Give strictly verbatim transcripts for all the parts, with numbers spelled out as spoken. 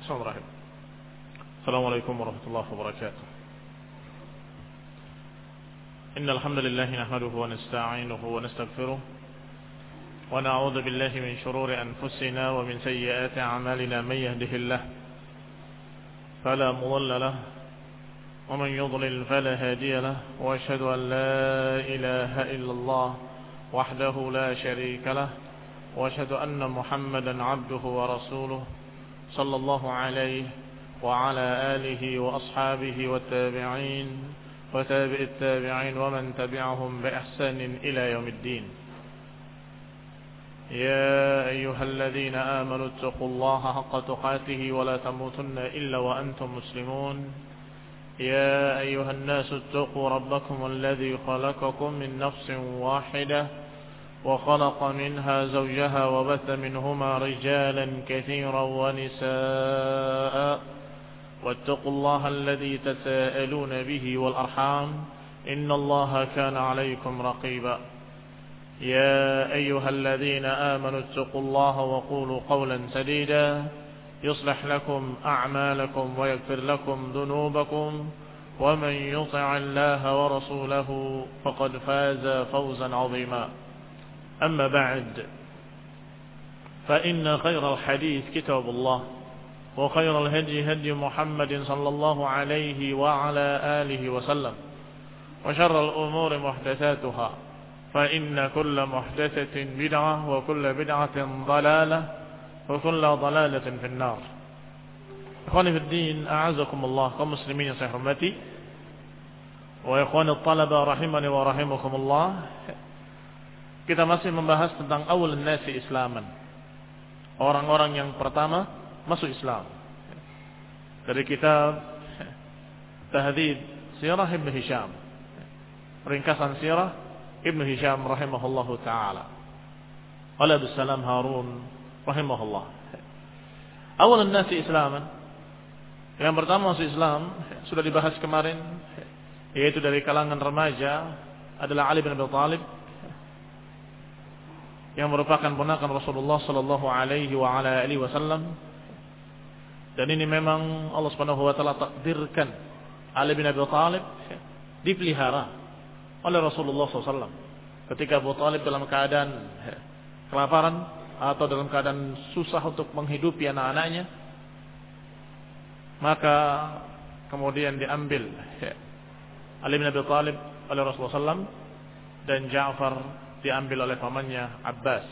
Bismillahirrahmanirrahim. Assalamualaikum warahmatullahi wabarakatuh. Innal hamdalillah nahmaduhu wa nasta'inuhu wa nastaghfiruh wa na'udzu billahi min shururi anfusina wa min sayyiati a'malina may yahdihillahu fala mudilla lahu wa man yudlil fala hadiya lahu wa ashhadu an la ilaha illallah wahdahu la sharika lahu wa ashhadu anna Muhammadan 'abduhu wa rasuluhu sallallahu alaihi wa ala alihi wa ashabihi wa tabi'in wa tabi'it tabi'in wa man tabi'ahum bi ihsanin ila yaumiddin. Ya ayyuhalladhina amanu taqullaha haqqa tuqatih wa la tamutunna illa wa antum muslimun. Ya ayyuhan nasu taqu rabbakum alladhi khalaqakum min nafsin wahidah وخلق منها زوجها وبث منهما رجالا كثيرا ونساء واتقوا الله الذي تساءلون به والأرحام إن الله كان عليكم رقيبا يا أيها الذين آمنوا اتقوا الله وقولوا قولا سديدا يصلح لكم أعمالكم ويغفر لكم ذنوبكم ومن يطع الله ورسوله فقد فاز فوزا عظيما. أما بعد فإن خير الحديث كتاب الله وخير الهدي هدي محمد صلى الله عليه وعلى آله وسلم وشر الأمور محدثاتها فإن كل محدثة بدعة وكل بدعة ضلالة وكل ضلالة في النار. إخواني في الدين أعزكم الله كمسلمين سيحرمتي وإخواني الطلبة رحمني ورحمكم الله. Kita masih membahas tentang awal nasi Islaman, orang-orang yang pertama masuk Islam, dari kitab Tahdhib Sirah Ibn Hisham, ringkasan Sirah Ibn Hisham rahimahullahu ta'ala, oleh Abdus Salam Harun rahimahullah. Awal nasi Islaman, yang pertama masuk Islam sudah dibahas kemarin, yaitu dari kalangan remaja adalah Ali bin Abi Thalib, yang merupakan ponakan Rasulullah sallallahu alaihi wa ala alihi wasallam. Dan ini memang Allah Subhanahu wa taala takdirkan Ali bin Abi Thalib dipelihara oleh Rasulullah sallallahu alaihi wasallam ketika Abu Thalib dalam keadaan kelaparan atau dalam keadaan susah untuk menghidupi anak-anaknya, maka kemudian diambil Ali bin Abi Thalib oleh Rasulullah sallallahu alaihi wasallam dan Ja'far diambil oleh pamannya Abbas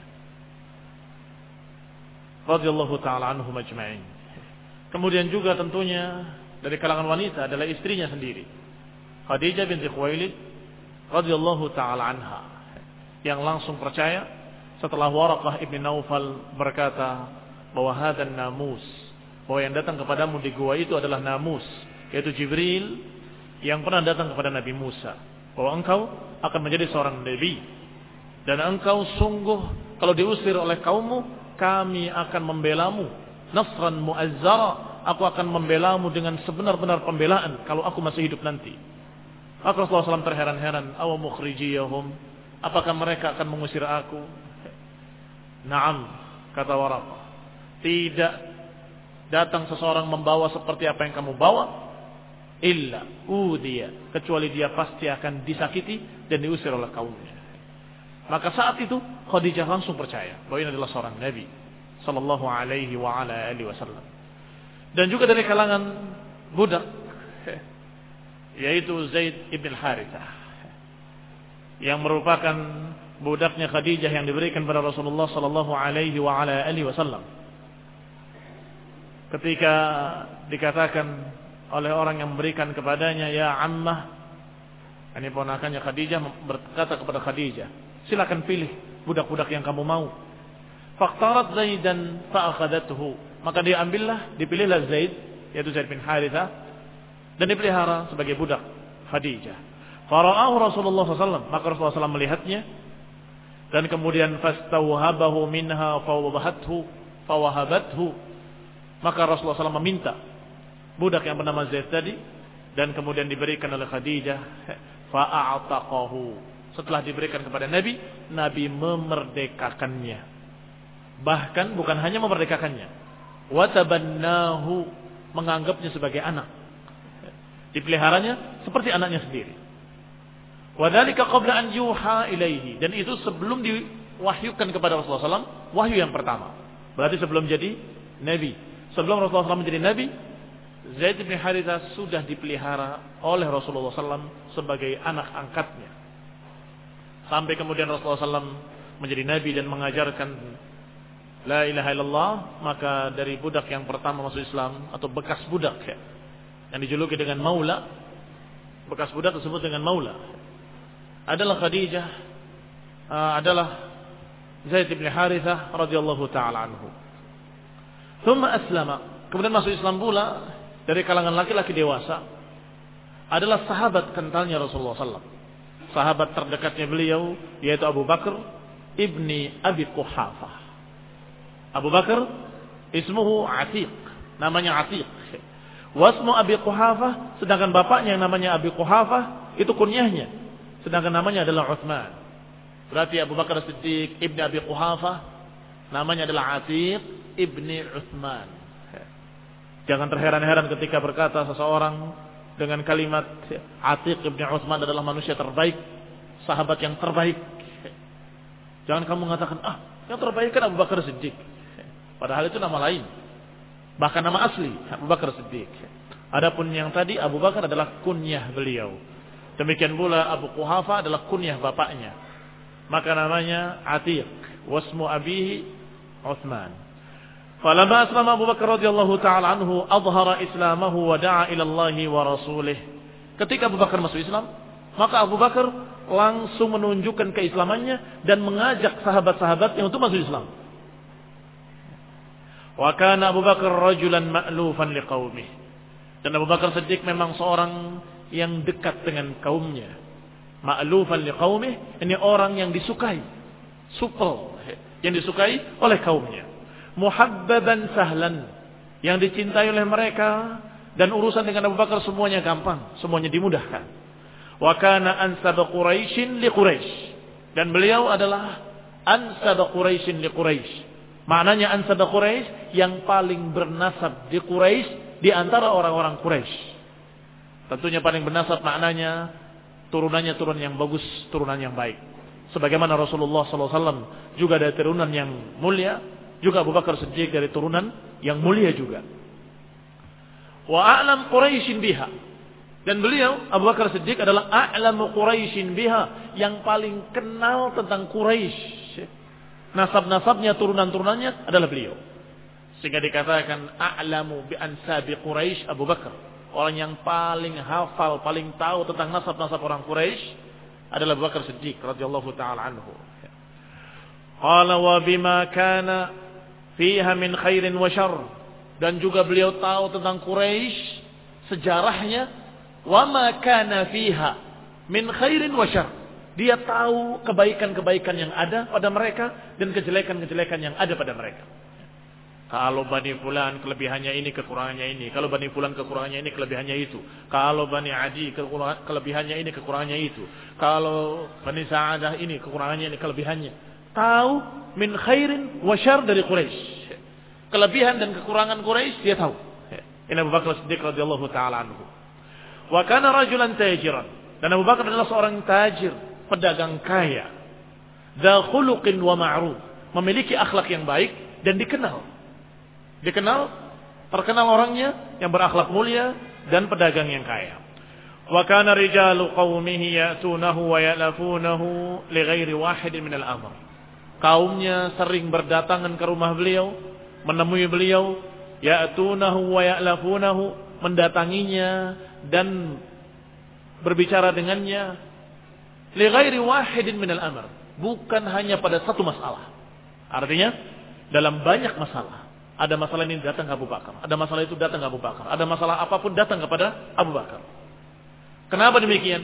radhiyallahu taala anhum ajma'in. Kemudian juga tentunya dari kalangan wanita adalah istrinya sendiri, Khadijah binti Khuwailid radhiyallahu taala anha, yang langsung percaya setelah Waraqah ibn Naufal berkata bahwa hadan namus, bahwa yang datang kepadamu di gua itu adalah namus, yaitu Jibril yang pernah datang kepada Nabi Musa, bahwa engkau akan menjadi seorang nabi. Dan engkau sungguh kalau diusir oleh kaummu, kami akan membelamu nasran mu'azzara, aku akan membelamu dengan sebenar-benar pembelaan kalau aku masih hidup nanti. Maka Rasulullah sallallahu alaihi wasallam terheran-heran, aw mukhrijiyahum, apakah mereka akan mengusir aku? Naam, kata Waraqah, tidak datang seseorang membawa seperti apa yang kamu bawa, illa udiya, kecuali dia pasti akan disakiti dan diusir oleh kaumnya. Maka saat itu Khadijah langsung percaya bahwa ini adalah seorang Nabi sallallahu alaihi wa ala alihi wasallam. Dan juga dari kalangan budak, yaitu Zaid ibn Harithah, yang merupakan budaknya Khadijah yang diberikan kepada Rasulullah sallallahu alaihi wa ala alihi wasallam. Ketika dikatakan oleh orang yang memberikan kepadanya, ya ammah, ini ponakannya Khadijah berkata kepada Khadijah, silakan pilih budak-budak yang kamu mau. Faqtarat Zaidan fa'akhadathu, maka diambillah, dipilihlah Zaid, yaitu Zaid bin Harithah, dan dipelihara sebagai budak Khadijah. Fara'ahu Rasulullah sallallahu alaihi wasallam, maka Rasulullah sallallahu alaihi wasallam melihatnya, dan kemudian fastawhabahu minha fawahathu fawahabathu, maka Rasulullah sallallahu alaihi wasallam meminta budak yang bernama Zaid tadi, dan kemudian diberikan oleh Khadijah. Fa'a'taqahu, setelah diberikan kepada Nabi, Nabi memerdekakannya. Bahkan bukan hanya memerdekakannya, wa tabannahu, menganggapnya sebagai anak. Dipeliharanya seperti anaknya sendiri. Wa dzalika qabla an yuha ilaihi, dan itu sebelum diwahyukan kepada Rasulullah sallallahu alaihi wasallam, wahyu yang pertama. Berarti sebelum jadi nabi. Sebelum Rasulullah sallallahu alaihi wasallam menjadi nabi, Zaid bin Harithah sudah dipelihara oleh Rasulullah sallallahu alaihi wasallam sebagai anak angkatnya. Sampai kemudian Rasulullah sallallahu alaihi wasallam menjadi nabi dan mengajarkan la ilaha illallah, maka dari budak yang pertama masuk Islam atau bekas budak ya, yang dijuluki dengan maula, bekas budak tersebut dengan maula, adalah Khadijah, uh, adalah Zaid bin Harithah radhiyallahu taala anhu. Thumma aslama, kemudian masuk Islam pula dari kalangan laki-laki dewasa adalah sahabat kentalnya Rasulullah sallallahu alaihi wasallam, sahabat terdekatnya beliau, yaitu Abu Bakar ibni Abi Quhafah. Abu Bakar ismuhu Atiq, namanya Atiq. Wasmu Abi Quhafah, sedangkan bapaknya yang namanya Abi Quhafah itu kunyahnya, sedangkan namanya adalah Utsman. Berarti Abu Bakar Siddiq ibni Abi Quhafah namanya adalah Atiq ibni Utsman. Jangan terheran-heran ketika berkata seseorang dengan kalimat Atiq ibni Utsman adalah manusia terbaik, sahabat yang terbaik. Jangan kamu mengatakan, ah, yang terbaik kan Abu Bakar Siddiq. Padahal itu nama lain, bahkan nama asli Abu Bakar Siddiq. Adapun yang tadi Abu Bakar adalah kunyah beliau. Demikian pula Abu Quhafah adalah kunyah bapaknya, maka namanya Atiq. Wasmu abihi Utsman. Falamma aslama Abu Bakar radhiyallahu taala anhu adhara islamahu wa da'a ila Allah wa rasulih. Ketika Abu Bakar masuk Islam, maka Abu Bakar langsung menunjukkan keislamannya dan mengajak sahabat-sahabatnya untuk masuk Islam. Wa kana Abu Bakar rajulan ma'lufan liqaumih. Dan Abu Bakar Siddiq memang seorang yang dekat dengan kaumnya. Ma'lufan liqaumih, ini orang yang disukai, supel, yang disukai oleh kaumnya. Muhabbaban sahlan, yang dicintai oleh mereka, dan urusan dengan Abu Bakar semuanya gampang, semuanya dimudahkan. Wa kana ansab Quraisyin li Quraisy, dan beliau adalah ansab Quraisyin li Quraisy. Maknanya ansab Quraisy, yang paling bernasab di Quraisy di antara orang-orang Quraisy. Tentunya paling bernasab maknanya turunannya turunan yang bagus, turunan yang baik. Sebagaimana Rasulullah sallallahu alaihi wasallam juga dari turunan yang mulia, juga Abu Bakar Siddiq dari turunan yang mulia juga. Wa a'lam Quraisyin biha, dan beliau Abu Bakar Siddiq adalah a'lamu Quraisyin biha, yang paling kenal tentang Quraisy. Nasab-nasabnya, turunan-turunannya adalah beliau. Sehingga dikatakan a'lamu bi ansabi Quraisy Abu Bakar. Orang yang paling hafal, paling tahu tentang nasab-nasab orang Quraisy adalah Abu Bakar Siddiq radhiyallahu taala anhu. Qala wa bima kana fiha min khairin wa syarr, dan juga beliau tahu tentang Quraisy, sejarahnya, wa ma kana fiha min khairin wa syarr. Dia tahu kebaikan-kebaikan yang ada pada mereka dan kejelekan-kejelekan yang ada pada mereka. Kalau Bani Fulan kelebihannya ini, kekurangannya ini. Kalau Bani Fulan kekurangannya ini, kelebihannya itu. Kalau Bani Adi kelebihannya ini, kekurangannya itu. Kalau Bani Sa'adah ini, kekurangannya ini, kelebihannya. Tahu min khairin wa syarr dari Quraisy. Kelebihan dan kekurangan Quraisy dia tahu. Ini Abu Bakar Siddiq radhiyallahu taala anhu. Wa kana rajulan tajiran, dan Abu Bakar adalah seorang tajir, pedagang kaya. Dza khuluqin wa ma'ruf, memiliki akhlak yang baik dan dikenal. Dikenal, terkenal orangnya yang berakhlak mulia dan pedagang yang kaya. Wa kana rijalu qaumihi ya'tunahu wa ya'lafunahu li ghairi wahidin min al-amr. Kaumnya sering berdatangan ke rumah beliau, menemui beliau, ya'tunahu wa ya'lafunahu, mendatanginya dan berbicara dengannya, li ghairi wahidin min al-amr, bukan hanya pada satu masalah. Artinya dalam banyak masalah. Ada masalah ini datang ke Abu Bakar, ada masalah itu datang ke Abu Bakar, ada masalah apapun datang kepada Abu Bakar. Kenapa demikian?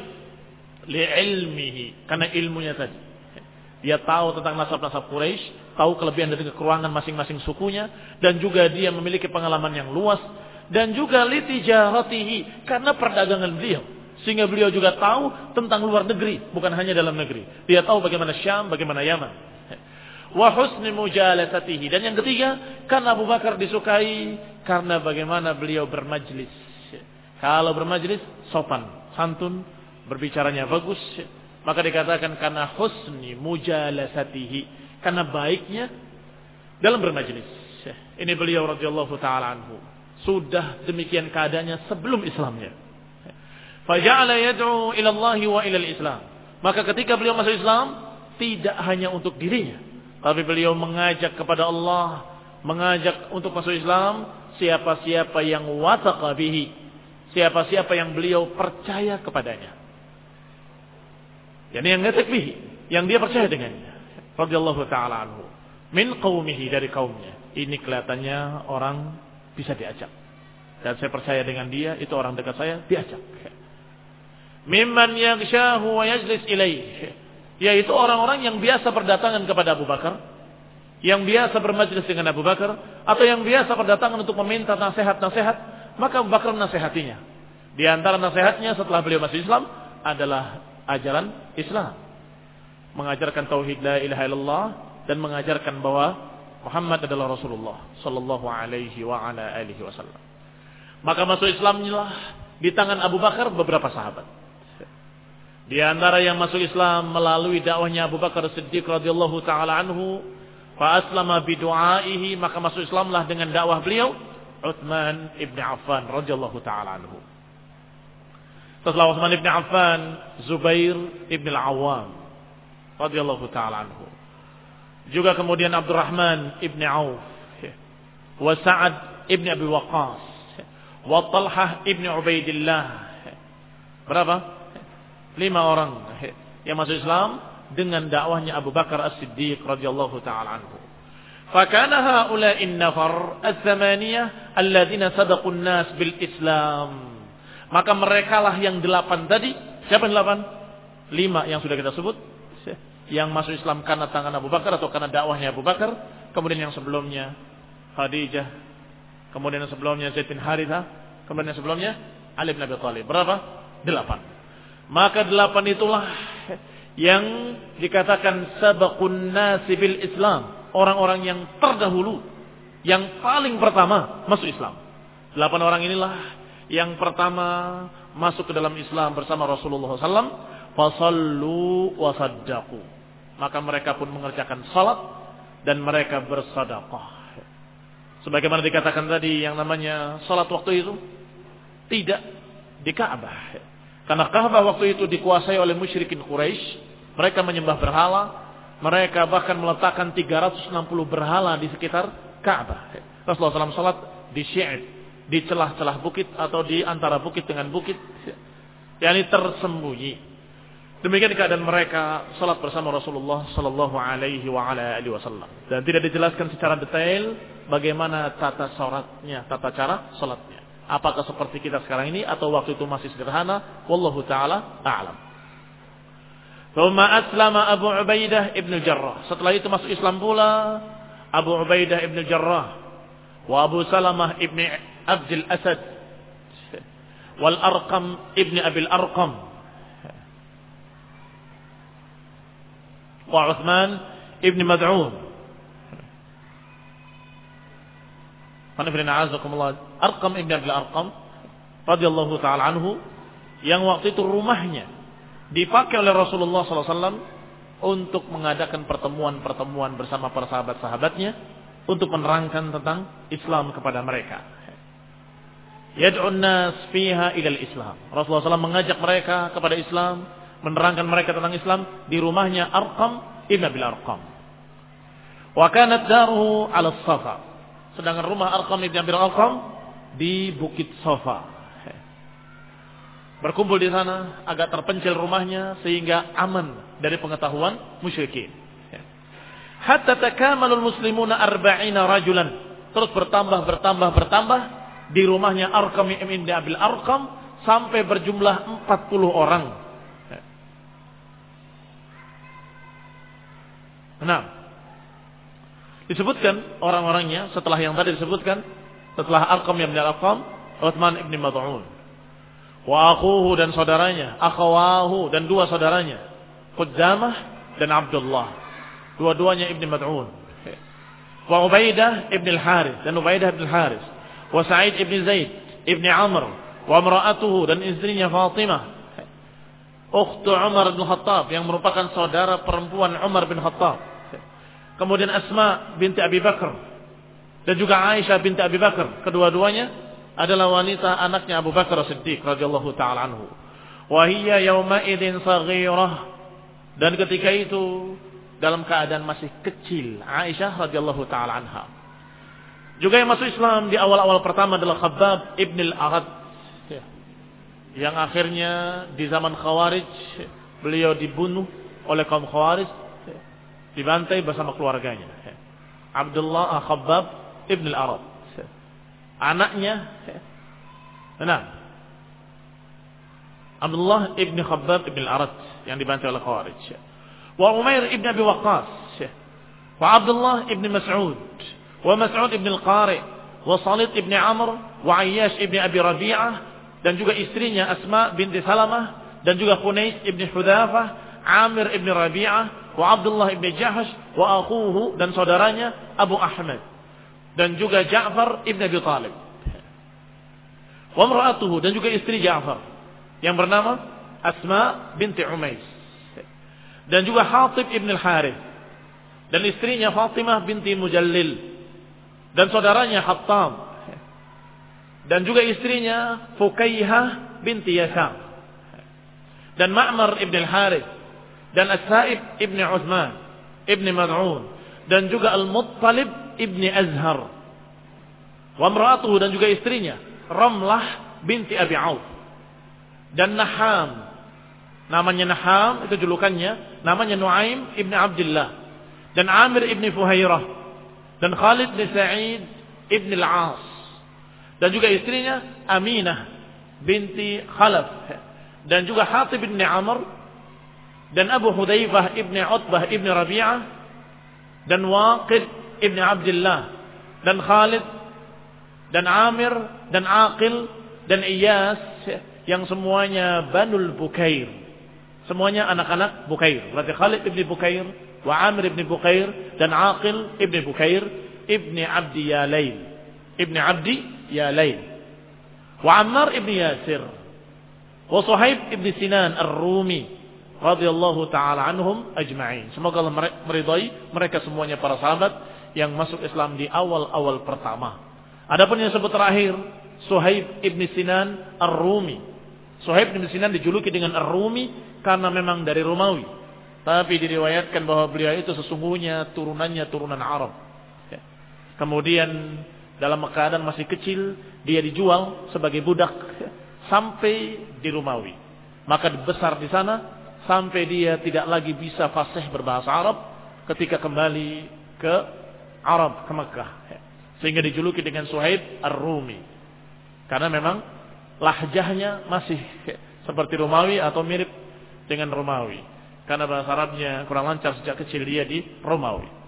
Li'ilmihi, karena ilmunya tadi. Dia tahu tentang nasab-nasab Quraisy, tahu kelebihan dan kekurangan masing-masing sukunya, dan juga dia memiliki pengalaman yang luas, dan juga litijaratihi, karena perdagangan beliau. Sehingga beliau juga tahu tentang luar negeri, bukan hanya dalam negeri. Dia tahu bagaimana Syam, bagaimana Yaman. Wa husni mujalasatihi. Dan yang ketiga, karena Abu Bakar disukai karena bagaimana beliau bermajlis. Kalau bermajlis sopan, santun, berbicaranya bagus, maka dikatakan karena husni mujalasatihi, karena baiknya dalam bermajlis. Ini beliau radhiyallahu taala anhu. Sudah demikian keadaannya sebelum Islamnya. Faja'ala yad'u ila Allah wa ila al-Islam. Maka ketika beliau masuk Islam, tidak hanya untuk dirinya, tapi beliau mengajak kepada Allah, mengajak untuk masuk Islam siapa-siapa yang wathaqa bihi, siapa-siapa yang beliau percaya kepadanya. Yani yang ngatak bihi, yang dia percaya dengannya. Radhiyallahu taala anhu. Min qaumihi, dari kaumnya. Ini kelihatannya orang bisa diajak. Dan saya percaya dengan dia, itu orang dekat saya, diajak. Mimman yaghshahu wa yajlis ilaih, yaitu orang-orang yang biasa berdatangan kepada Abu Bakar, yang biasa bermajlis dengan Abu Bakar, atau yang biasa berdatangan untuk meminta nasihat-nasihat, maka Abu Bakar menasihatinya. Di antara nasihatnya setelah beliau masuk Islam adalah ajaran Islam, mengajarkan tauhid la ilaha illallah dan mengajarkan bahwa Muhammad adalah Rasulullah sallallahu alaihi wa ala alihi wasallam. Maka masuk Islamnya di tangan Abu Bakar beberapa sahabat. Di antara yang masuk Islam melalui dakwahnya Abu Bakar Siddiq radhiyallahu taala anhu, fa aslama bi du'aihi, maka masuk Islamlah dengan dakwah beliau Utsman ibn Affan radhiyallahu taala anhu. Setelah Utsman ibn Affan, Zubair ibn al-Awwam radhiyallahu taala anhu. Juga kemudian Abdurrahman ibn Auf, wa Sa'ad ibn Abi Waqqas, wa Talhah ibn Ubaidillah. Berapa? Lima orang yang masuk Islam dengan dakwahnya Abu Bakar As-Siddiq radhiyallahu taala anhu. Fakana haula'in nafar ats-tsamaniyah alladziina sadaqu an-nas bil Islam. Maka merekalah yang delapan tadi. Siapa yang delapan? Lima yang sudah kita sebut, yang masuk Islam karena tangan Abu Bakar atau karena dakwahnya Abu Bakar. Kemudian yang sebelumnya Khadijah, kemudian yang sebelumnya Zaid bin Harithah, kemudian yang sebelumnya Ali bin Abi Thalib. Berapa? Delapan. Maka delapan itulah yang dikatakan sabaqun nasi bil Islam, orang-orang yang terdahulu, yang paling pertama masuk Islam. Delapan orang inilah yang pertama masuk ke dalam Islam bersama Rasulullah sallallahu alaihi wasallam. Fasallu wa saddaqu. Maka mereka pun mengerjakan salat dan mereka bersedekah. Sebagaimana dikatakan tadi, yang namanya salat waktu itu tidak di Ka'bah. Karena Ka'bah waktu itu dikuasai oleh musyrikin Quraisy. Mereka menyembah berhala. Mereka bahkan meletakkan tiga ratus enam puluh berhala di sekitar Ka'bah. Rasulullah sallallahu alaihi wasallam salat di syi'id, di celah-celah bukit atau di antara bukit dengan bukit, yakni tersembunyi. Demikian keadaan mereka salat bersama Rasulullah sallallahu alaihi wa ala alihi wasallam. Dan tidak dijelaskan secara detail bagaimana tata salatnya, tata cara salatnya. Apakah seperti kita sekarang ini atau waktu itu masih sederhana? Wallahu taala a'lam. Thumma aslama Abu Ubaidah ibn Jarrah. Setelah itu masuk Islam pula Abu Ubaidah ibn Jarrah, wa Abu Salamah ibn Abdul Asad, wal Arqam ibn Abil Arqam, wa Utsman ibn Mad'un. Arqam ibn Abil Arqam radhiyallahu taala anhu, yang waktu itu rumahnya dipakai oleh Rasulullah sallallahu alaihi wasallam untuk mengadakan pertemuan-pertemuan bersama para sahabat-sahabatnya untuk menerangkan tentang Islam kepada mereka. Yad'un nas fiha ilal Islam. Rasulullah sallallahu alaihi wasallam mengajak mereka kepada Islam, menerangkan mereka tentang Islam di rumahnya Arqam ibn Abil Arqam. Wa kanat daruhu 'ala as-Safa. Sedangkan rumah Arqam ibn Abil Arqam di Bukit Safa. Berkumpul di sana, agak terpencil rumahnya sehingga aman dari pengetahuan musyrikin. Hatta takamalul muslimuna arba'ina rajulan. Terus bertambah, bertambah, bertambah di rumahnya Arqam ibn Abil Arqam sampai berjumlah empat puluh orang. Nah, disebutkan orang-orangnya setelah yang tadi disebutkan, setelah Arqam ibn Arqam, Utsman ibn Mad'un, wa akhuhu dan saudaranya, akhawahu dan dua saudaranya, Qudamah dan Abdullah. dua-duanya Ibn Mad'un. Wa Ubaidah Ibn al-Harith dan Ubaidah Ibn al-Harith. Wa Sa'id Ibn Zaid Ibn Amr wa imra'atuhu dan istrinya Fatimah, ukhtu Umar bin Khattab yang merupakan saudara perempuan Umar bin Khattab. Kemudian Asma binti Abi Bakar dan juga Aisyah binti Abi Bakar, kedua-duanya adalah wanita anaknya Abu Bakar As-Siddiq radhiyallahu taala anhu. Wa hiya yawma idzin saghirah, dan ketika itu dalam keadaan masih kecil Aisyah radhiyallahu taala anha. Juga yang masuk Islam di awal-awal pertama adalah Khabbab ibn al-Arad, yang akhirnya di zaman Khawarij beliau dibunuh oleh kaum Khawarij, dibantai bersama keluarganya. Abdullah Khabbab ibn al-Arad, anaknya, nah, Abdullah ibn Khabbab ibn al-Arad yang dibantai oleh Khawarij. Wa Umair ibn Abi Waqqas, wa Abdullah ibn Mas'ud, wa Mas'ud ibn al-Qari, wa Salid ibn Amr, wa Ayyash ibn Abi Rabi'ah, dan juga istrinya Asma binti Salamah, dan juga Hunais ibn Hudzafah, Amir ibn Rabi'ah, wa Abdullah ibn Jahsh, wa akhuhu dan saudaranya Abu Ahmad, dan juga Ja'far ibn Abi Talib, wa imra'atuhu dan juga istri Ja'far yang bernama Asma binti Umais, dan juga Hatib ibn al-Harith dan istrinya Fatimah binti Mujallil, dan saudaranya Hattab, dan juga istrinya Fukaihah binti Yasar, dan Ma'mar ibn al-Harith, dan As-Sa'ib ibn Uthman ibn Mad'un, dan juga Al-Muttalib ibn Azhar, wa imra'atuhu dan juga istrinya Ramlah binti Abi Auf, dan Naham, namanya Naham itu julukannya, namanya Nuaim ibn Abdullah, dan Amir ibn Fuhairah, dan Khalid bin Sa'id ibn al-As, dan juga istrinya Aminah binti Khalaf, dan juga Hatib ibn Amr, dan Abu Hudzaifah ibn Utbah ibn Rabi'ah, dan Waqid ibn Abdullah, dan Khalid, dan Amir, dan Aqil, dan Iyas, yang semuanya Banul Bukair, semuanya anak-anak Bukair. Berarti Khalid ibn Bukair, wa Amir ibn Bukair, dan Aqil ibn Bukair ibn Abdi Yalail, ibn Abdi Yalail, wa Ammar ibn Yasir, wa Suhaib ibn Sinan Ar-Rumi radhiyallahu taala anhum ajma'in. Semoga Allah meridai mereka semuanya para sahabat yang masuk Islam di awal-awal pertama. Adapun yang sebut terakhir, Suhaib ibn Sinan Ar-Rumi. Suhaib ibn Sinan dijuluki dengan Ar-Rumi karena memang dari Romawi, tapi diriwayatkan bahwa beliau itu sesungguhnya turunannya turunan Arab. Kemudian dalam keadaan masih kecil dia dijual sebagai budak sampai di Romawi, maka besar di sana sampai dia tidak lagi bisa fasih berbahasa Arab ketika kembali ke Arab, ke Mekah, sehingga dijuluki dengan Suhaib Ar-Rumi karena memang lahjahnya masih seperti Romawi atau mirip dengan Romawi, karena bahasa Arabnya kurang lancar sejak kecil dia di Romawi.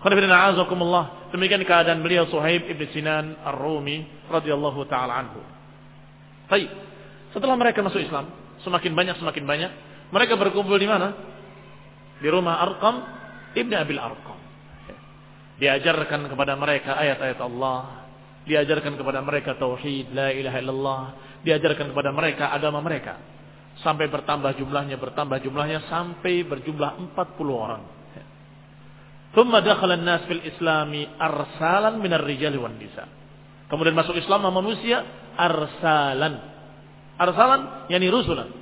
Demikian keadaan beliau Suhaib ibn Sinan Ar-Rumi radhiyallahu taala anhu. Baik, setelah mereka masuk Islam, semakin banyak semakin banyak mereka berkumpul di mana? Di rumah Arqam ibn Abil Arqam. Diajarkan kepada mereka ayat-ayat Allah, diajarkan kepada mereka tauhid, la ilaha illallah, diajarkan kepada mereka agama mereka, sampai bertambah jumlahnya, bertambah jumlahnya sampai berjumlah empat puluh orang. Thumma dakhala an-nas fil islami arsalan minar rijali wan nisa. Kemudian masuk Islam manusia arsalan. Arsalan yani rusulan.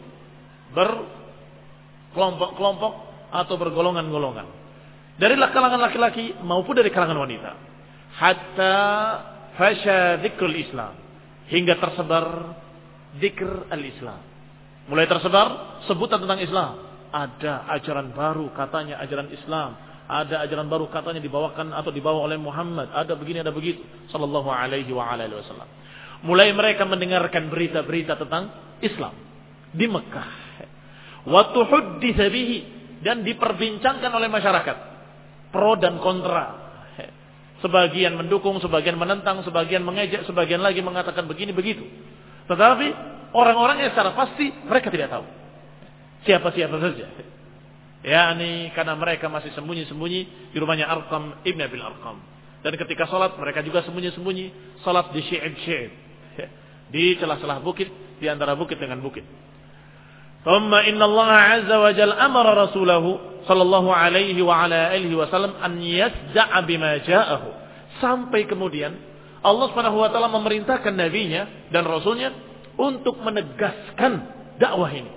Berkelompok-kelompok atau bergolongan-golongan. Dari kalangan laki-laki maupun dari kalangan wanita. Hatta fasha dzikrul Islam. Hingga tersebar dzikr al-Islam. Mulai tersebar sebutan tentang Islam. Ada ajaran baru katanya ajaran Islam. Ada ajaran baru katanya dibawakan atau dibawa oleh Muhammad. Ada begini, ada begitu. Sallallahu alaihi wa alihi wasallam. Mulai mereka mendengarkan berita-berita tentang Islam di Mekah. Wa tuhaddits bihi, dan diperbincangkan oleh masyarakat. Pro dan kontra. Sebagian mendukung, sebagian menentang, sebagian mengejek, sebagian lagi mengatakan begini begitu. Tetapi orang-orangnya secara pasti mereka tidak tahu. Siapa-siapa saja. yakni karena mereka masih sembunyi-sembunyi di rumahnya Arqam ibn Abil Arqam. Dan ketika salat mereka juga sembunyi-sembunyi, salat di syi'ib-syi'ib, di celah-celah bukit, di antara bukit dengan bukit. Thumma inna Allah azza wa jalla amara rasulahu sallallahu alaihi wa ala alihi wasallam an yasda'a bima ja'ahu. Sampai kemudian Allah Subhanahu wa taala memerintahkan nabinya dan rasulnya untuk menegaskan dakwah ini.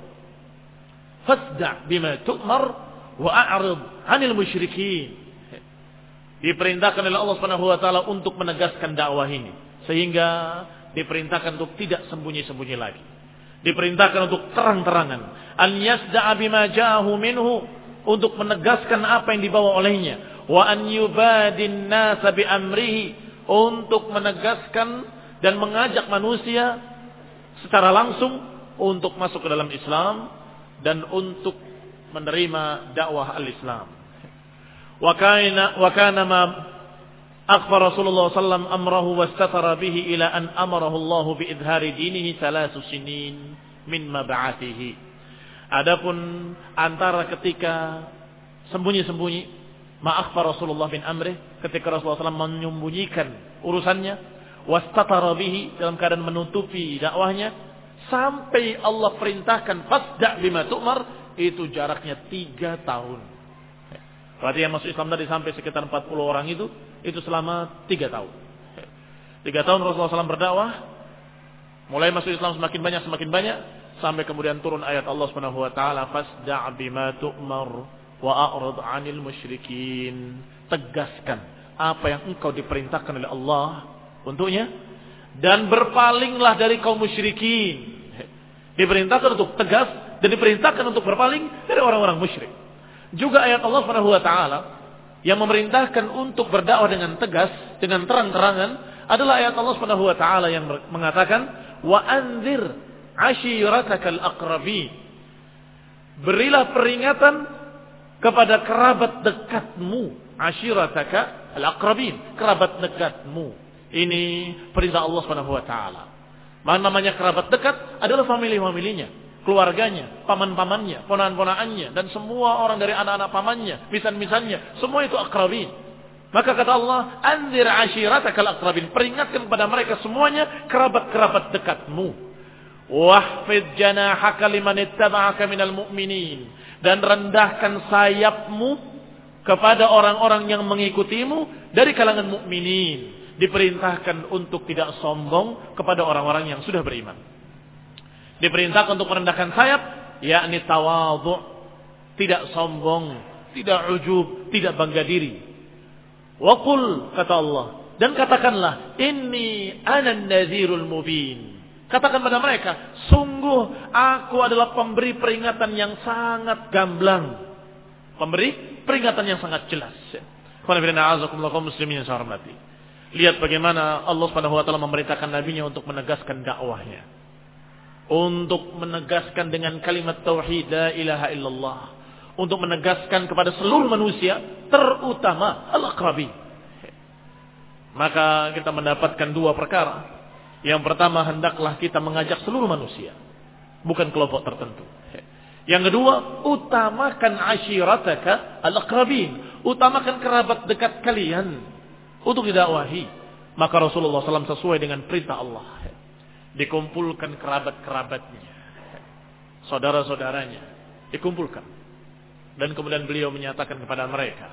Fasda' bima tu'mar wa a'rid 'anil musyrikin. Diperintahkan oleh Allah Subhanahu wa taala untuk menegaskan dakwah ini, sehingga diperintahkan untuk tidak sembunyi-sembunyi lagi. Diperintahkan untuk terang-terangan. An yasda'a bima ja'ahu minhu, untuk menegaskan apa yang dibawa olehnya. Wa an yubadin nasa bi amrihi, untuk menegaskan dan mengajak manusia secara langsung untuk masuk ke dalam Islam dan untuk menerima dakwah al-Islam. Wa kana wa kana ma akhbar Rasulullah sallallahu alaihi wasallam amrahu wastatara bihi ila an amarahu Allah bi idhari dinihi thalath sinin min mab'athihi. Adapun antara ketika sembunyi-sembunyi, ma akhbar Rasulullah bin amrih, ketika Rasulullah sallallahu alaihi wasallam menyembunyikan urusannya, wastatara bihi, dalam keadaan menutupi dakwahnya, sampai Allah perintahkan fasda' bima tu'mar, itu jaraknya tiga tahun. Berarti yang masuk Islam tadi sampai sekitar empat puluh orang itu, itu selama tiga tahun. Tiga tahun Rasulullah shallallahu alaihi wasallam berdakwah, mulai masuk Islam semakin banyak semakin banyak, sampai kemudian turun ayat Allah Subhanahu wa taala, fasda' bima tu'mar wa a'rid 'anil musyrikin. Tegaskan apa yang engkau diperintahkan oleh Allah untuknya dan berpalinglah dari kaum musyrikin. Diperintahkan untuk tegas dan diperintahkan untuk berpaling dari orang-orang musyrik. Juga ayat Allah Subhanahu wa taala yang memerintahkan untuk berdakwah dengan tegas, dengan terang-terangan, adalah ayat Allah Subhanahu wa taala yang mengatakan, wa anzir ashiratakal aqrabin. Berilah peringatan kepada kerabat dekatmu, ashirataka al-aqrabin, kerabat dekatmu. Ini perintah Allah Subhanahu wa taala. Mana namanya kerabat dekat adalah famili-familinya, keluarganya, paman-pamannya, ponakan-ponakannya, dan semua orang dari anak-anak pamannya, misan-misannya, semua itu aqrabin. Maka kata Allah, anzir ashiratakal aqrabin, peringatkan kepada mereka semuanya kerabat-kerabat dekatmu. Wahfid janahaka liman ittaba'aka minal mu'minin, dan rendahkan sayapmu kepada orang-orang yang mengikutimu dari kalangan mukminin. Diperintahkan untuk tidak sombong kepada orang-orang yang sudah beriman. Diperintahkan untuk merendahkan sayap, yakni tawadhu', tidak sombong, tidak ujub, tidak bangga diri. Wa qul, kata Allah, dan katakanlah, inni anan nadhirul mubin. Katakan pada mereka, sungguh aku adalah pemberi peringatan yang sangat gamblang, pemberi peringatan yang sangat jelas. Qul inna a'udzubillahi kaum muslimin yang saya hormati. Lihat bagaimana Allah Subhanahu wa taala memerintahkan nabinya untuk menegaskan dakwahnya, untuk menegaskan dengan kalimat tauhid la ilaha illallah, untuk menegaskan kepada seluruh manusia, terutama al-aqrabin. Maka kita mendapatkan dua perkara. Yang pertama, hendaklah kita mengajak seluruh manusia, bukan kelompok tertentu. Yang kedua, utamakan ashirataka al-aqrabin, utamakan kerabat dekat kalian untuk didakwahi. Maka Rasulullah shallallahu alaihi wasallam sesuai dengan perintah Allah, dikumpulkan kerabat-kerabatnya, saudara-saudaranya, dikumpulkan. Dan kemudian beliau menyatakan kepada mereka,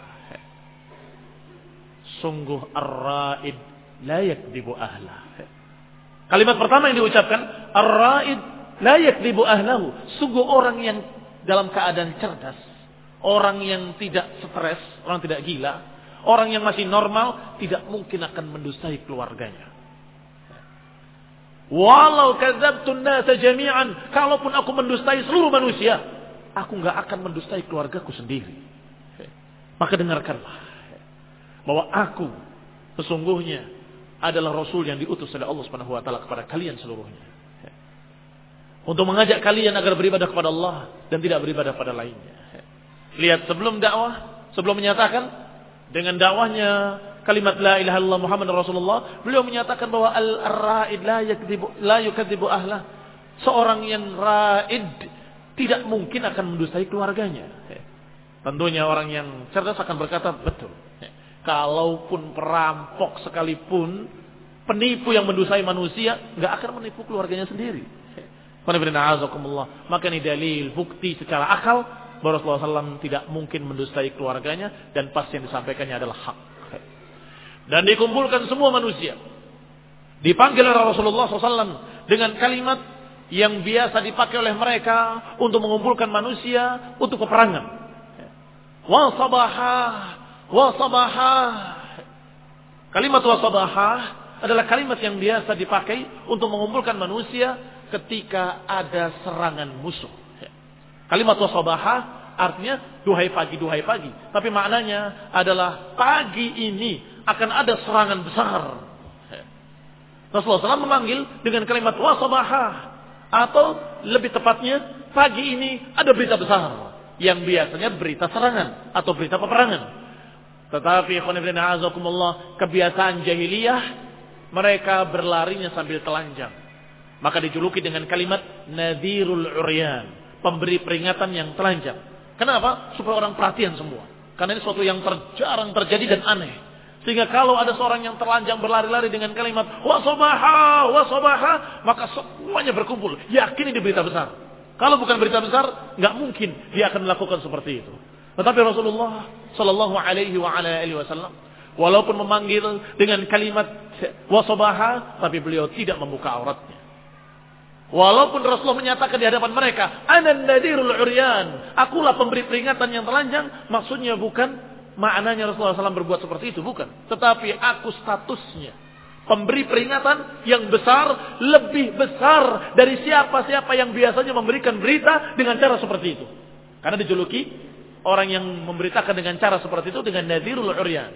sungguh ar-ra'id la yakdibu ahlah. Kalimat pertama yang diucapkan, ar-ra'id la yakdibu ahlahu. Sungguh orang yang dalam keadaan cerdas, orang yang tidak stres, orang tidak gila, orang yang masih normal, tidak mungkin akan mendustai keluarganya. Walau kadzabtun nasa jami'an, kalaupun aku mendustai seluruh manusia, aku enggak akan mendustai keluargaku sendiri. Maka dengarkanlah bahwa aku sesungguhnya adalah rasul yang diutus oleh Allah Subhanahu wa taala kepada kalian seluruhnya, untuk mengajak kalian agar beribadah kepada Allah dan tidak beribadah pada lainnya. Lihat, sebelum dakwah, sebelum menyatakan dengan dakwahnya kalimat la ilaha illallah Muhammad Rasulullah, beliau menyatakan bahwa al-ra'id la yakdzibu la yukadzibu ahlah. Seorang yang ra'id tidak mungkin akan mendustai keluarganya. Tentunya orang yang cerdas akan berkata, betul. Kalaupun perampok sekalipun, penipu yang mendusai manusia, nggak akan menipu keluarganya sendiri. Maka ini dalil, bukti secara akal bahwa Rasulullah shallallahu alaihi wasallam tidak mungkin mendustai keluarganya dan pasti yang disampaikannya adalah hak. Dan dikumpulkan semua manusia, dipanggil oleh Rasulullah shallallahu alaihi wasallam dengan kalimat yang biasa dipakai oleh mereka untuk mengumpulkan manusia untuk peperangan. Wa sabahah, wa sabahah. Kalimat wa sabahah adalah kalimat yang biasa dipakai untuk mengumpulkan manusia ketika ada serangan musuh. Kalimat wa sabahah artinya duhai pagi, duhai pagi. Tapi maknanya adalah pagi ini akan ada serangan besar. Rasulullah shallallahu alaihi wasallam memanggil dengan kalimat wa sabahah. Atau lebih tepatnya, pagi ini ada berita besar. Yang biasanya berita serangan atau berita peperangan. Tetapi kebiasaan jahiliyah, mereka berlarinya sambil telanjang. Maka dijuluki dengan kalimat nadhirul uryan, pemberi peringatan yang telanjang. Kenapa? Supaya orang perhatian semua. Karena ini suatu yang ter- jarang terjadi dan aneh. Sehingga kalau ada seorang yang terlanjang berlari-lari dengan kalimat wasobaha, wasobaha, maka semuanya berkumpul. Yakin ini berita besar. Kalau bukan berita besar, nggak mungkin dia akan melakukan seperti itu. Tetapi Rasulullah Sallallahu Alaihi Wasallam, walaupun memanggil dengan kalimat wasobaha, tapi beliau tidak membuka auratnya. Walaupun Rasulullah menyatakan di hadapan mereka, Anan nadirul uryan, akulah pemberi peringatan yang telanjang, maksudnya bukan maknanya Rasulullah shallallahu alaihi wasallam berbuat seperti itu, bukan. Tetapi aku statusnya pemberi peringatan yang besar, lebih besar dari siapa-siapa yang biasanya memberikan berita dengan cara seperti itu. Karena dijuluki orang yang memberitakan dengan cara seperti itu dengan nadhirul uryan.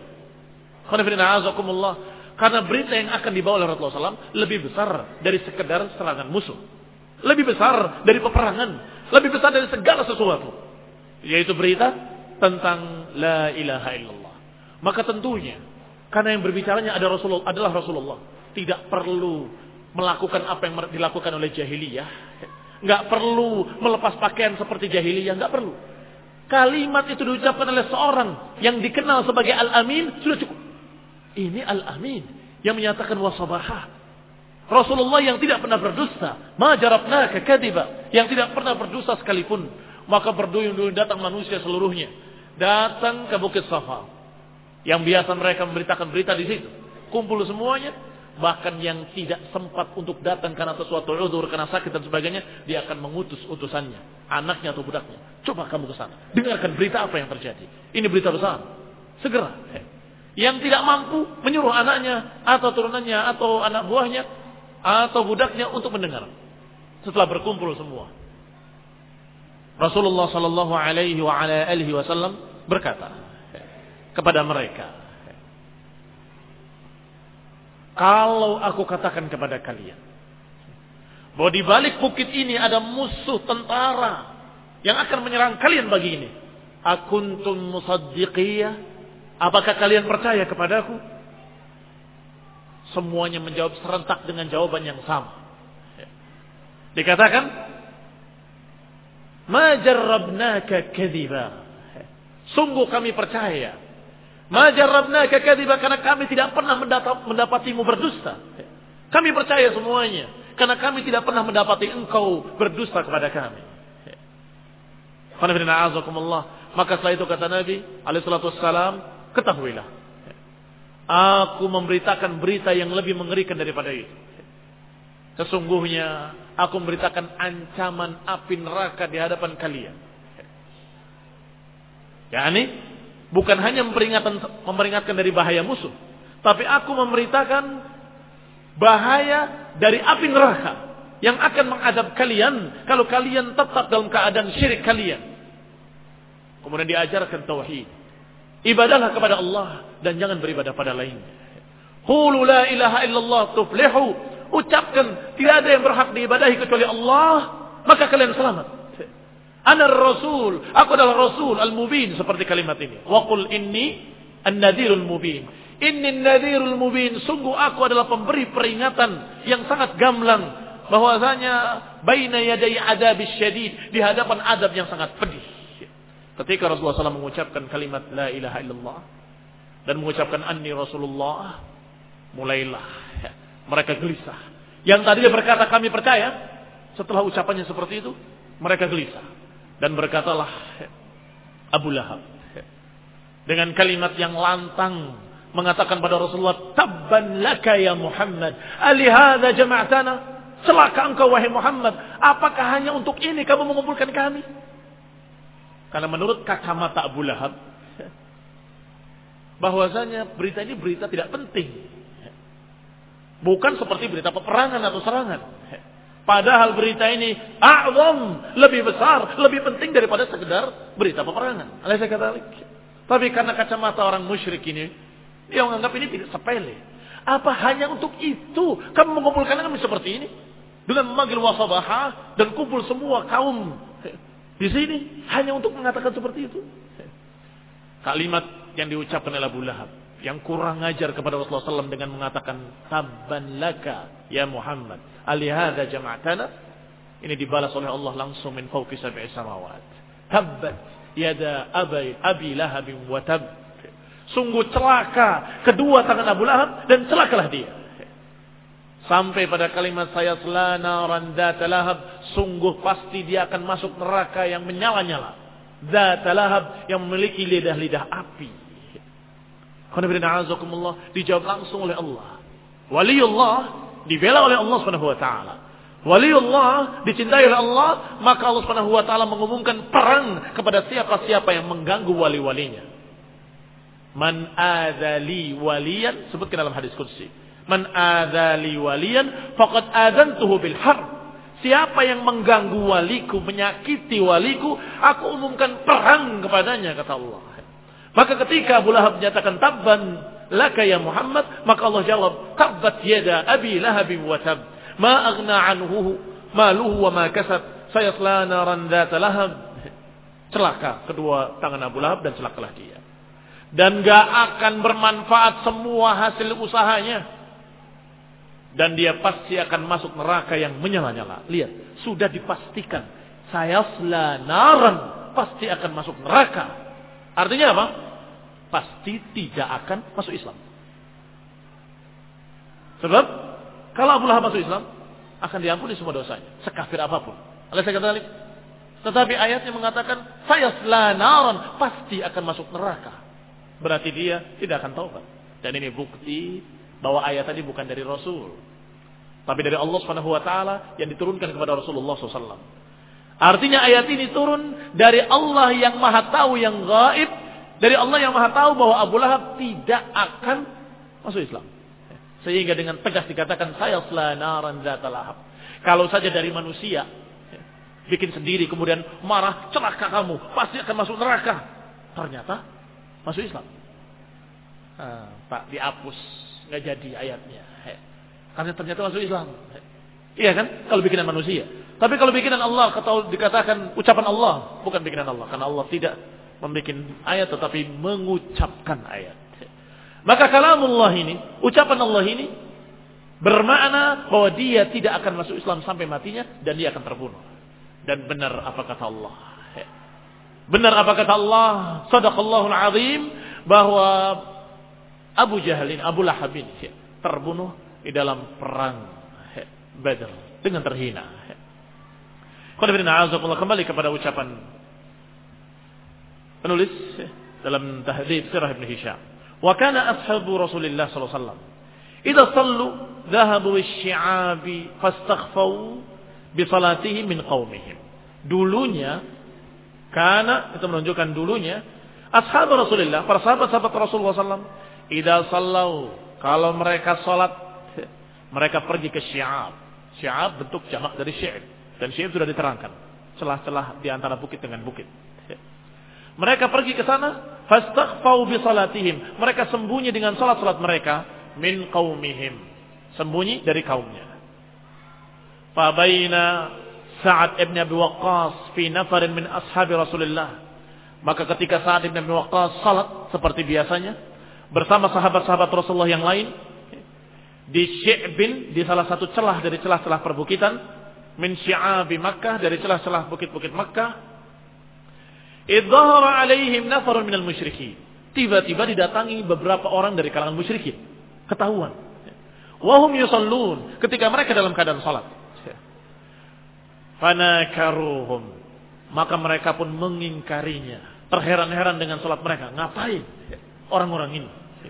Karena berita yang akan dibawa oleh Rasulullah shallallahu alaihi wasallam lebih besar dari sekedar serangan musuh. Lebih besar dari peperangan. Lebih besar dari segala sesuatu. Yaitu berita tentang la ilaha illallah. Maka tentunya karena yang berbicaranya ada Rasulullah, adalah Rasulullah, tidak perlu melakukan apa yang dilakukan oleh jahiliyah. Enggak perlu melepas pakaian seperti jahiliyah, enggak perlu. Kalimat itu diucapkan oleh seorang yang dikenal sebagai Al-Amin sudah cukup. Ini Al-Amin yang menyatakan wasabahah. Rasulullah yang tidak pernah berdusta, ma jarabnaka kadiba, yang tidak pernah berdusta sekalipun. Maka berduyun-duyun datang manusia seluruhnya, datang ke Bukit Safa, yang biasa mereka memberitakan berita di situ. Kumpul semuanya, bahkan yang tidak sempat untuk datang karena sesuatu udzur, karena sakit dan sebagainya, dia akan mengutus utusannya, anaknya atau budaknya. Coba kamu ke sana, dengarkan berita apa yang terjadi. Ini berita besar. Segera. Yang tidak mampu menyuruh anaknya atau turunannya atau anak buahnya atau budaknya untuk mendengar. Setelah berkumpul semua, Rasulullah sallallahu alaihi wa ala alihi wasallam berkata kepada mereka, kalau aku katakan kepada kalian bahwa di balik bukit ini ada musuh tentara yang akan menyerang kalian pagi ini, akuntum musaddiqiyah, apakah kalian percaya kepadaku? Semuanya menjawab serentak dengan jawaban yang sama. Dikatakan, Ma jarrabnaka kadhiba. Sungguh kami percaya. Ma jarrabnaka kadhiba, karena kami tidak pernah mendapatimu berdusta. Kami percaya semuanya karena kami tidak pernah mendapati engkau berdusta kepada kami. Maka setelah itu kata Nabi alaihi salatu wassalam, ketahuilah, aku memberitakan berita yang lebih mengerikan daripada itu. Sesungguhnya aku memberitakan ancaman api neraka di hadapan kalian. Yani bukan hanya memperingatkan, memperingatkan dari bahaya musuh, tapi aku memberitakan bahaya dari api neraka yang akan mengadab kalian kalau kalian tetap dalam keadaan syirik kalian. Kemudian diajarkan tauhid. Ibadahlah kepada Allah dan jangan beribadah pada lainnya. Qulu la ilaha illallah tuflihu. Ucapkan tidak ada yang berhak diibadahi kecuali Allah, maka kalian selamat. Ana Rasul, aku adalah Rasul al-Mubin, seperti kalimat ini. Wa qul inni an-nadhirul mubin. Inni an-nadhirul mubin, sungguh aku adalah pemberi peringatan yang sangat gamblang bahwasanya baina yaday adzabis syadid, di hadapan azab yang sangat pedih. Ketika Rasulullah shallallahu alaihi wasallam mengucapkan kalimat la ilaha illallah dan mengucapkan anni Rasulullah, mulailah mereka gelisah. Yang tadinya berkata kami percaya, setelah ucapannya seperti itu, mereka gelisah. Dan berkatalah Abu Lahab dengan kalimat yang lantang mengatakan pada Rasulullah, tabban laka ya Muhammad, alihada jama'tana, celaka engkau wahai Muhammad, apakah hanya untuk ini kamu mengumpulkan kami? Karena menurut kacamata Abu Lahab, bahwasanya berita ini berita tidak penting, bukan seperti berita peperangan atau serangan. Padahal berita ini a'zam, lebih besar, lebih penting daripada sekedar berita peperangan. Alaysa kadzalik? Tapi karena kacamata orang musyrik ini, dia menganggap ini tidak sepele. Apa hanya untuk itu kamu mengumpulkan kami seperti ini? Dengan memanggil wasabahah dan kumpul semua kaum di sini hanya untuk mengatakan seperti itu. Kalimat yang diucapkan oleh Abu Lahab yang kurang ajar kepada Rasulullah shallallahu alaihi wasallam dengan mengatakan tabban laka ya Muhammad, alihada jama'tana, ini dibalas oleh Allah langsung min fawqi sab'i samawat. Tabbat yada abi abi lahab wa tab. Sungguh celaka kedua tangan Abu Lahab dan celakalah dia. Sampai pada kalimat saya selana randata lahab, sungguh pasti dia akan masuk neraka yang menyala-nyala. Zat lahab yang memiliki lidah-lidah api. Dijawab langsung oleh Allah. Waliullah dibela oleh Allah Subhanahu wa taala. Waliullah dicintai oleh Allah, maka Allah Subhanahu wa taala mengumumkan perang kepada siapa-siapa yang mengganggu wali-walinya. Man adzali waliyan, sebutkan dalam hadis qudsi. Man adzali waliyan faqad adzantuhu bil harb. Siapa yang mengganggu waliku, menyakiti waliku, aku umumkan perang kepadanya, kata Allah. Maka ketika Abu Lahab menyatakan tabban laka ya Muhammad, maka Allah jawab, tabbat yada abi lahab wa tab, ma aghna anhu maluhu wa ma kasab, sayasla naran dzata lahab. Celaka kedua tangan Abu Lahab dan celakalah dia. Dan gak akan bermanfaat semua hasil usahanya. Dan dia pasti akan masuk neraka yang menyala-nyala. Lihat, sudah dipastikan. Sayasla naran, pasti akan masuk neraka. Artinya apa? Pasti tidak akan masuk Islam. Sebab kalau Abu Lahab masuk Islam, akan diampuni semua dosanya, sekafir apapun. Oleh saya kata, tetapi ayatnya mengatakan sayasla naran, pasti akan masuk neraka. Berarti dia tidak akan taubat. Dan ini bukti bahwa ayat tadi bukan dari Rasul, tapi dari Allah Subhanahu wa taala yang diturunkan kepada Rasulullah shallallahu alaihi wasallam. Artinya ayat ini turun dari Allah yang Maha Tahu, yang gaib, dari Allah yang Maha Tahu bahwa Abu Lahab tidak akan masuk Islam. Sehingga dengan tegas dikatakan sayasla naran dzata lahab. Kalau saja dari manusia bikin sendiri kemudian marah, celaka kamu, pasti akan masuk neraka. Ternyata masuk Islam. Ah, Pak, dihapus, nggak jadi ayatnya. Karena ternyata masuk Islam. Iya kan? Kalau bikinan manusia. Tapi kalau bikinan Allah, atau dikatakan ucapan Allah, bukan bikinan Allah. Karena Allah tidak membuat ayat, tetapi mengucapkan ayat. Maka kalamullah ini, ucapan Allah ini, bermakna bahwa dia tidak akan masuk Islam sampai matinya, dan dia akan terbunuh. Dan benar apa kata Allah. Benar apa kata Allah, sadaqallahul azim, bahwa Abu Jahalin, Abu Lahab ini terbunuh di dalam perang Badr dengan terhina. Kembali kepada ucapan penulis dalam Tahdhib Sirah Ibn Hisham. Wa kana ashabu Rasulillah sallallahu alaihi wasallam idza sallu dhahabu asy-syi'abi fastakhfau bi salatihim min qaumihim. Dulunya karena itu menunjukkan dulunya ashab Rasulullah, para sahabat-sahabat Rasulullah sallallahu alaihi wasallam, idza sallau, kalau mereka salat, mereka pergi ke syi'ab. Syi'ab bentuk jamak dari syi'ab, dan syi'ab sudah diterangkan, celah-celah di antara bukit dengan bukit. Mereka pergi ke sana, fastakhfau bi salatihim, mereka sembunyi dengan salat-salat mereka, min qaumihim, sembunyi dari kaumnya. Fa baina Sa'ad ibn Abi Waqqas fi nafarin min ashabi Rasulullah, maka ketika Sa'ad ibn Abi Waqqas salat seperti biasanya bersama sahabat-sahabat Rasulullah yang lain di Syi'bin, di salah satu celah dari celah-celah perbukitan, min syi'abi Makkah, dari celah-celah bukit-bukit Makkah, Idzahara alaihim nafarun minal musyrikin. Tiba-tiba didatangi beberapa orang dari kalangan musyrikin. Ketahuan. Wahum yusallun. Ketika mereka dalam keadaan salat. Fanakaruhum. Maka mereka pun mengingkarinya. Terheran-heran dengan salat mereka. Ngapain orang-orang ini?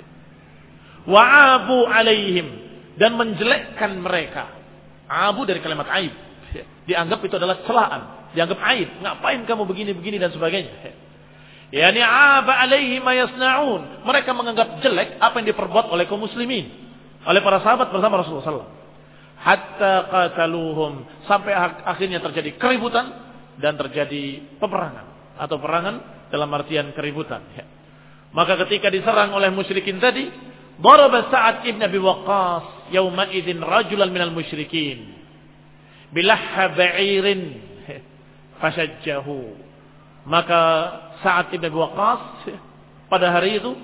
Wa'abu alaihim. Dan menjelekkan mereka. Abu dari kalimat aib. Dianggap itu adalah celaan. Dianggap aib. Ngapain kamu begini-begini dan sebagainya. Yani aba alaihi ma yasna'un. Mereka menganggap jelek apa yang diperbuat oleh kaum muslimin. Oleh para sahabat bersama Rasulullah sallallahu alaihi wasallam. Hatta qataluhum. Sampai akhirnya terjadi keributan. Dan terjadi peperangan. Atau perangan dalam artian keributan. Maka ketika diserang oleh musyrikin tadi. Daraba Sa'ad ibn Abi Waqqas. Yawma idhin rajulan minal musyrikin. Bilahha ba'irin. Fasajjahu. Maka Sa'ad ibn Abi Waqqas pada hari itu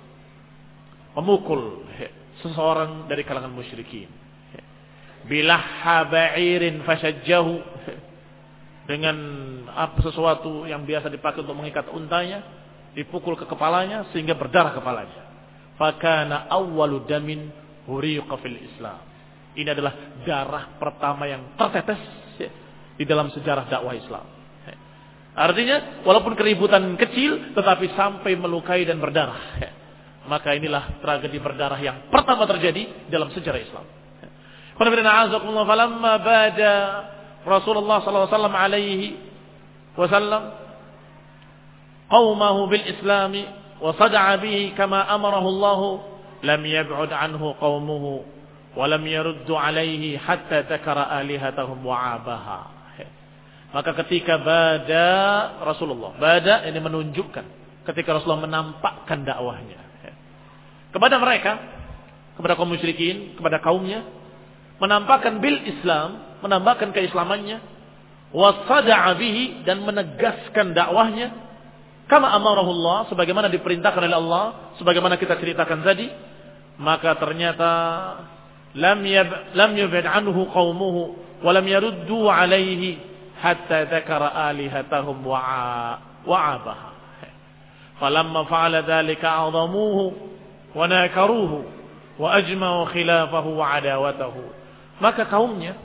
memukul seseorang dari kalangan musyrikin. Bilahha ba'irin fasajjahu. Dengan apa sesuatu yang biasa dipakai untuk mengikat untanya, dipukul ke kepalanya sehingga berdarah kepalanya. Fakana awwalu damin huriqa fil Islam. Ini adalah darah pertama yang tertetes di dalam sejarah dakwah Islam. Artinya, walaupun keributan kecil, tetapi sampai melukai dan berdarah. Maka inilah tragedi berdarah yang pertama terjadi dalam sejarah Islam. Falamma bada Rasulullah sallallahu alaihi wasallam qaumahu bil Islami wa sada'a bihi kama amarahu Allah, lam yab'ud anhu qaumuhu wa lam yaruddu alaihi hatta takara alihatahum wa abaha. Maka ketika bada Rasulullah, bada ini menunjukkan ketika Rasulullah menampakkan dakwahnya kepada mereka, kepada kaum musyrikin, kepada kaumnya, menampakkan bil Islam, menampakkan keislamannya, wasada'a bihi, dan menegaskan dakwahnya, kama amarahullah, sebagaimana diperintahkan oleh Allah, sebagaimana kita ceritakan tadi. Maka ternyata lam yab lam yub'ad anhu qaumuhu wa lam yaruddu alaihi hatta dzakara alihatahum wa wa'abaha. Falamma fa'ala dzalika 'azamuhu wa nakaruhu wa ajma'u khilafahu wa adawatahu. Maka kaumnya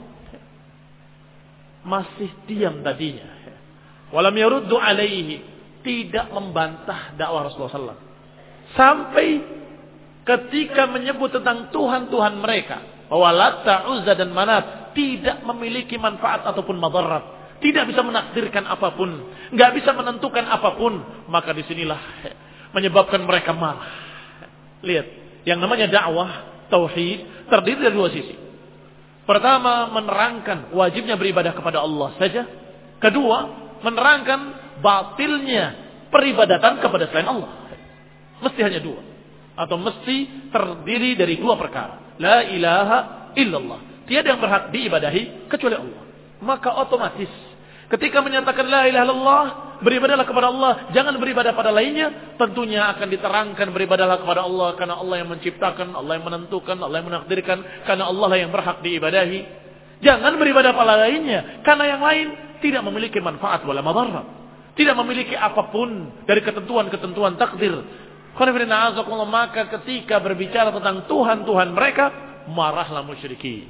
masih diam tadinya. Walam yaruddu alaihi, tidak membantah dakwah Rasulullah sallallahu alaihi wasallam. Sampai ketika menyebut tentang Tuhan-Tuhan mereka, bahwa Lata, Uzza dan Manat tidak memiliki manfaat ataupun madarat, tidak bisa menakdirkan apapun, nggak bisa menentukan apapun, maka disinilah menyebabkan mereka marah. Lihat, yang namanya dakwah tauhid terdiri dari dua sisi. Pertama, menerangkan wajibnya beribadah kepada Allah saja. Kedua, menerangkan batilnya peribadatan kepada selain Allah. Mesti hanya dua. Atau mesti terdiri dari dua perkara. La ilaha illallah. Tiada yang berhak diibadahi kecuali Allah. Maka otomatis ketika menyatakan la ilaha illallah, beribadahlah kepada Allah, jangan beribadah pada lainnya, tentunya akan diterangkan beribadahlah kepada Allah karena Allah yang menciptakan, Allah yang menentukan, Allah yang menakdirkan, karena Allah lah yang berhak diibadahi. Jangan beribadah pada lainnya karena yang lain tidak memiliki manfaat wala madarat, tidak memiliki apapun dari ketentuan-ketentuan takdir. Maka ketika berbicara tentang Tuhan-Tuhan mereka, marahlah musyrikin.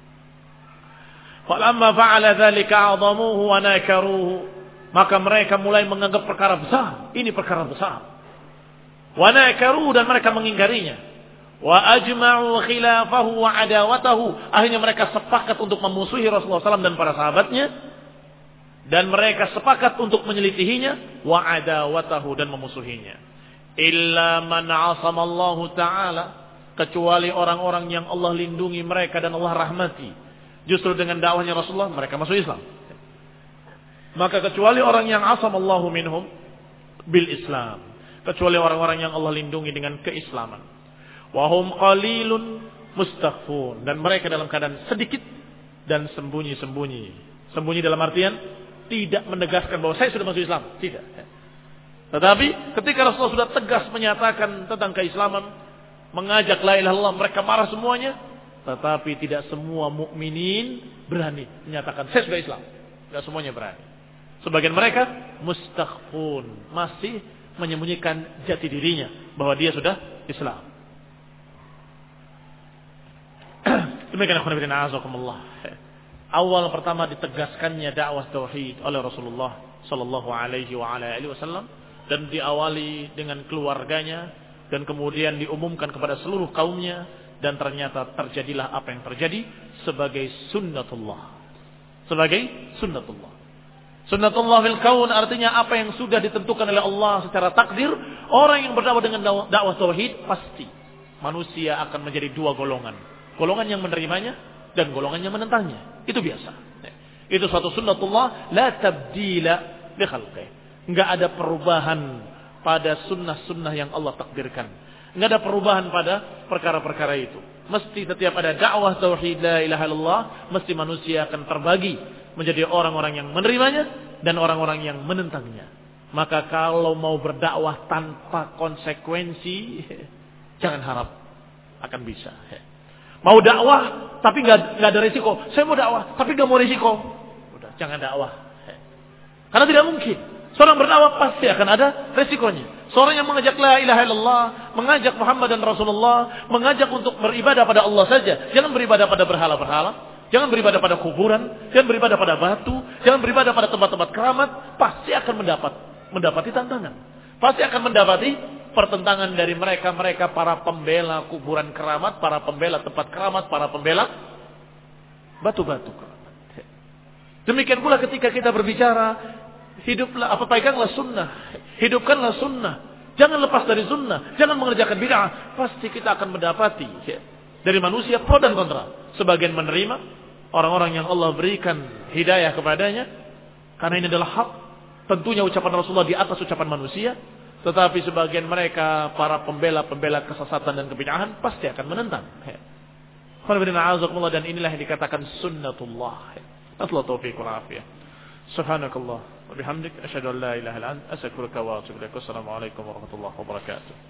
Falamma fa'ala dzalika 'azamuhu wa nakaruhu, maka mereka mulai menganggap perkara besar, ini perkara besar. Wa nakaruhu, dan mereka mengingkarinya. Wa ajma'u khilafahu wa adawatahu, akhirnya mereka sepakat untuk memusuhi Rasulullah sallallahu alaihi wasallam dan para sahabatnya, dan mereka sepakat untuk menyelisihinya, wa adawatahu, dan memusuhinya. Illa man 'asamallahu ta'ala, kecuali orang-orang yang Allah lindungi mereka dan Allah rahmati. Justru dengan dakwahnya Rasulullah mereka masuk Islam. Maka kecuali orang yang asamallahu minhum bil Islam, kecuali orang-orang yang Allah lindungi dengan keislaman. Wahum qalilun mustakhfun, dan mereka dalam keadaan sedikit dan sembunyi-sembunyi. Sembunyi dalam artian tidak menegaskan bahwa saya sudah masuk Islam, tidak. Tetapi ketika Rasulullah sudah tegas menyatakan tentang keislaman, mengajak la ilaha illallah, mereka marah semuanya. Tetapi tidak semua mukminin berani menyatakan saya sudah Islam. Tidak semuanya berani. Sebagian mereka mustakhfun, masih menyembunyikan jati dirinya bahwa dia sudah Islam. Demikian akhwan fillah azakumullah. Awal pertama ditegaskannya dakwah tauhid oleh Rasulullah sallallahu alaihi wa ala alihi wasallam dan diawali dengan keluarganya dan kemudian diumumkan kepada seluruh kaumnya dan ternyata terjadilah apa yang terjadi sebagai sunnatullah. Sebagai sunnatullah. Sunnatullah fil kaun artinya apa yang sudah ditentukan oleh Allah secara takdir, orang yang berdakwah dengan dakwah tauhid pasti manusia akan menjadi dua golongan. Golongan yang menerimanya dan golongan yang menentangnya. Itu biasa. Itu suatu sunnatullah la tabdila li khalqih. Enggak ada perubahan pada sunnah-sunnah yang Allah takdirkan. Enggak ada perubahan pada perkara-perkara itu. Mesti setiap ada dakwah tauhid la ilaha illallah, mesti manusia akan terbagi menjadi orang-orang yang menerimanya dan orang-orang yang menentangnya. Maka kalau mau berdakwah tanpa konsekuensi, jangan harap akan bisa. Mau dakwah tapi nggak nggak ada risiko. Saya mau dakwah tapi nggak mau risiko. Udah, jangan dakwah. Karena tidak mungkin. Seorang berdakwah pasti akan ada risikonya. Seorang yang mengajak la ilaha illallah, mengajak Muhammad dan Rasulullah, mengajak untuk beribadah pada Allah saja. Jangan beribadah pada berhala-berhala. Jangan beribadah pada kuburan, jangan beribadah pada batu, jangan beribadah pada tempat-tempat keramat, pasti akan mendapat mendapati tantangan. Pasti akan mendapati pertentangan dari mereka-mereka para pembela kuburan keramat, para pembela tempat keramat, para pembela batu-batu keramat. Demikian pula ketika kita berbicara, hiduplah apa peganglah sunnah, hidupkanlah sunnah. Jangan lepas dari sunnah, jangan mengerjakan bid'ah. Pasti kita akan mendapati dari manusia pro dan kontra. Sebagian menerima, orang-orang yang Allah berikan hidayah kepadanya, karena ini adalah hak. Tentunya ucapan Rasulullah di atas ucapan manusia. Tetapi sebagian mereka, para pembela-pembela kesesatan dan kebid'ahan, pasti akan menentang. Dan inilah yang dikatakan sunnatullah. Nasallahu taufiq wal afiyah. Subhanakallah wa bihamdik asyhadu an la ilaha illa anta astaghfiruka wa atubu ilaik. Assalamualaikum warahmatullahi wabarakatuh.